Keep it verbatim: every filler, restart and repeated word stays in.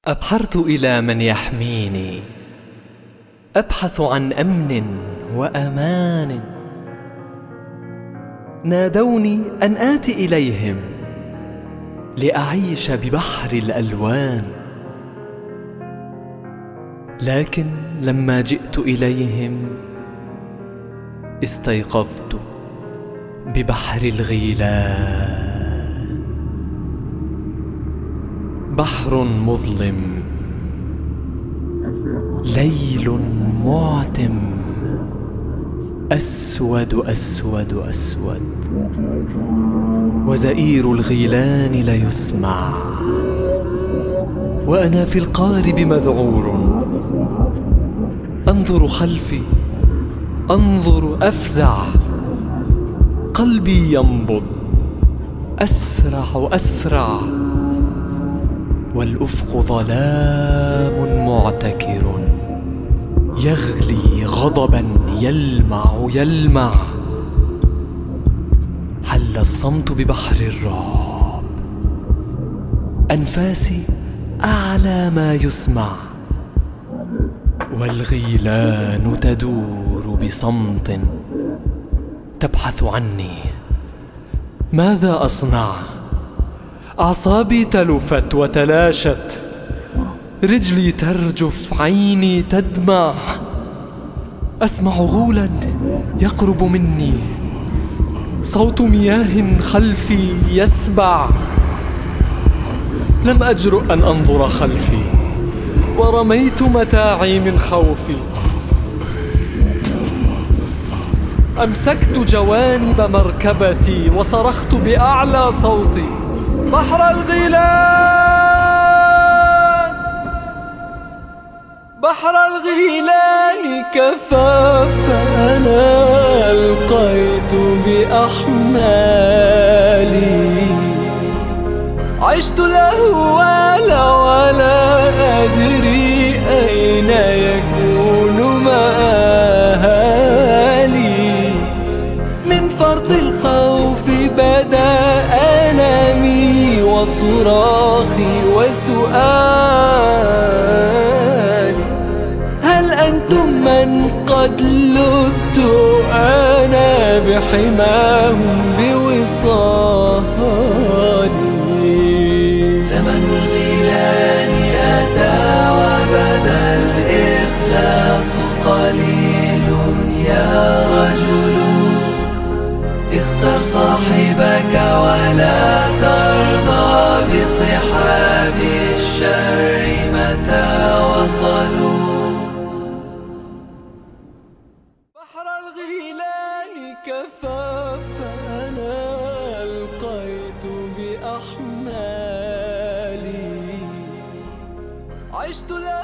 أبحرت إلى من يحميني، أبحث عن أمن وأمان. نادوني أن آتي إليهم لأعيش ببحر الألوان، لكن لما جئت إليهم استيقظت ببحر الغيلان. بحر مظلم، ليل معتم، أسود أسود أسود، وزئير الغيلان لا يسمع، وأنا في القارب مذعور، أنظر خلفي، أنظر أفزع، قلبي ينبض، أسرع أسرع، والأفق ظلام معتكر يغلي غضبا يلمع يلمع. حل الصمت ببحر الرعب، أنفاسي أعلى ما يسمع، والغيلان تدور بصمت تبحث عني. ماذا أصنع؟ أعصابي تلفت وتلاشت، رجلي ترجف، عيني تدمع، أسمع غولا يقرب مني، صوت مياه خلفي يسبع. لم أجرؤ أن أنظر خلفي، ورميت متاعي من خوفي، أمسكت جوانب مركبتي وصرخت بأعلى صوتي: بحر الغيلان، بحر الغيلان كفى، فأنا ألقيت بأحمالي، عشت الأهوال ولا أدري أين يكون مآلي. من فرط الخوف بدا ألمي وصراخي وسؤالي: هل أنتم من قد لذت أنا بحماهم بوصالي؟ زمن الغيلان أتى وبدا الإخلاص قليل يا رجل، اختر صاحبك ولا ترضى بصحاب الشر متى وصلوا. بحر الغيلان كفى، فأنا ألقيت بأحمالي، عشت